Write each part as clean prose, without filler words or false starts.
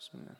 بسم الله.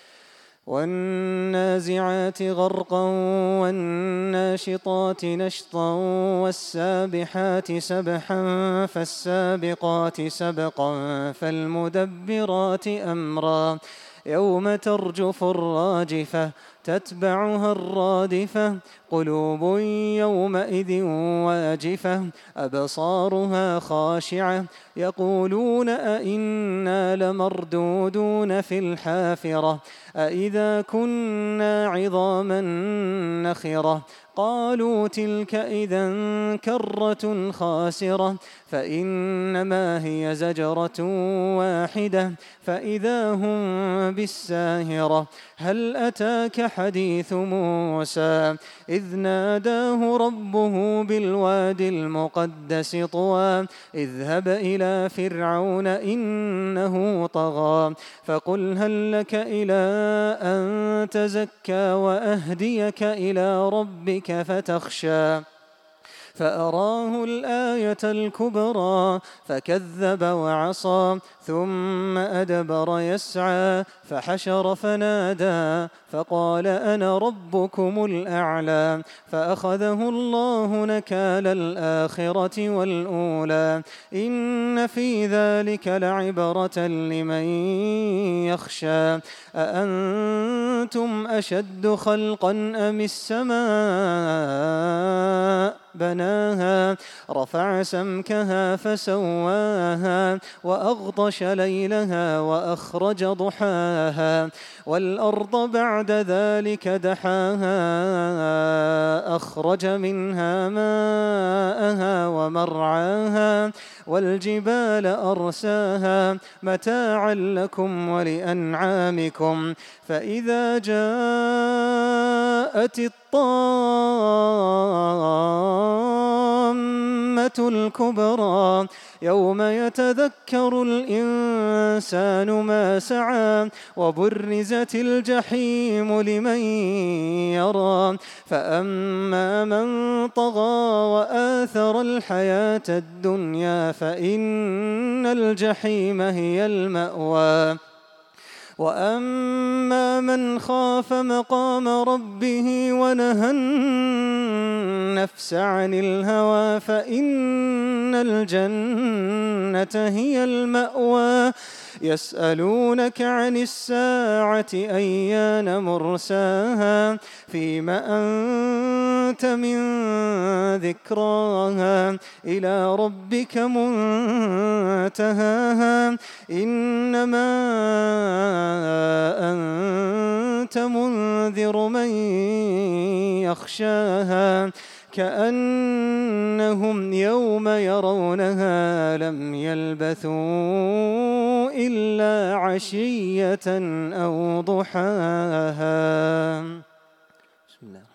والنازعات غرقا والناشطات نشطا والسابحات سبحا فالسابقات سبقا فالمدبرات أمرا يوم ترجف الراجفة تتبعها الرادفة قلوب يومئذ واجفة أبصارها خاشعة يقولون أئنا لمردودون في الحافرة أئذا كنا عظاما نخرة قالوا تلك إذا كرة خاسرة فإنما هي زجرة واحدة فإذا هم بالساهرة هل أتاك حديث موسى إذ ناداه ربه بالوادي المقدس طوى اذهب إلى فرعون إنه طغى فقل هل لك إلى أن تزكى وأهديك إلى ربك فتخشى فأراه الآية الكبرى فكذب وعصى ثم أدبر يسعى فحشر فنادى فقال أنا ربكم الأعلى فأخذه الله نكال الآخرة والأولى إن في ذلك لعبرة لمن يخشى أأنتم أشد خلقا أم السماء بناها رفع سمكها فسواها وأغطش ليلها وأخرج ضحاها والأرض بعد ذلك دحاها أخرج منها ماءها ومرعاها والجبال أرساها متاعا لكم ولأنعامكم فإذا جاءت الطامة الكبرى يوم يتذكر الإنسان ما سعى وبرزت الجحيم لمن يرى فأما من طغى وآثر الحياة الدنيا فإن الجحيم هي المأوى وأما من خاف مقام ربه ونهى النفس عن الهوى فإن الجنة هي المأوى يسألونك عن الساعة أيان مرساها فيم أنت من ذكراها إلى ربك منتهاها إنما أنت منذر من يخشاها كأنهم يوم يرونها لم يلبثوا إلا عشية أو ضحاها. بسم الله.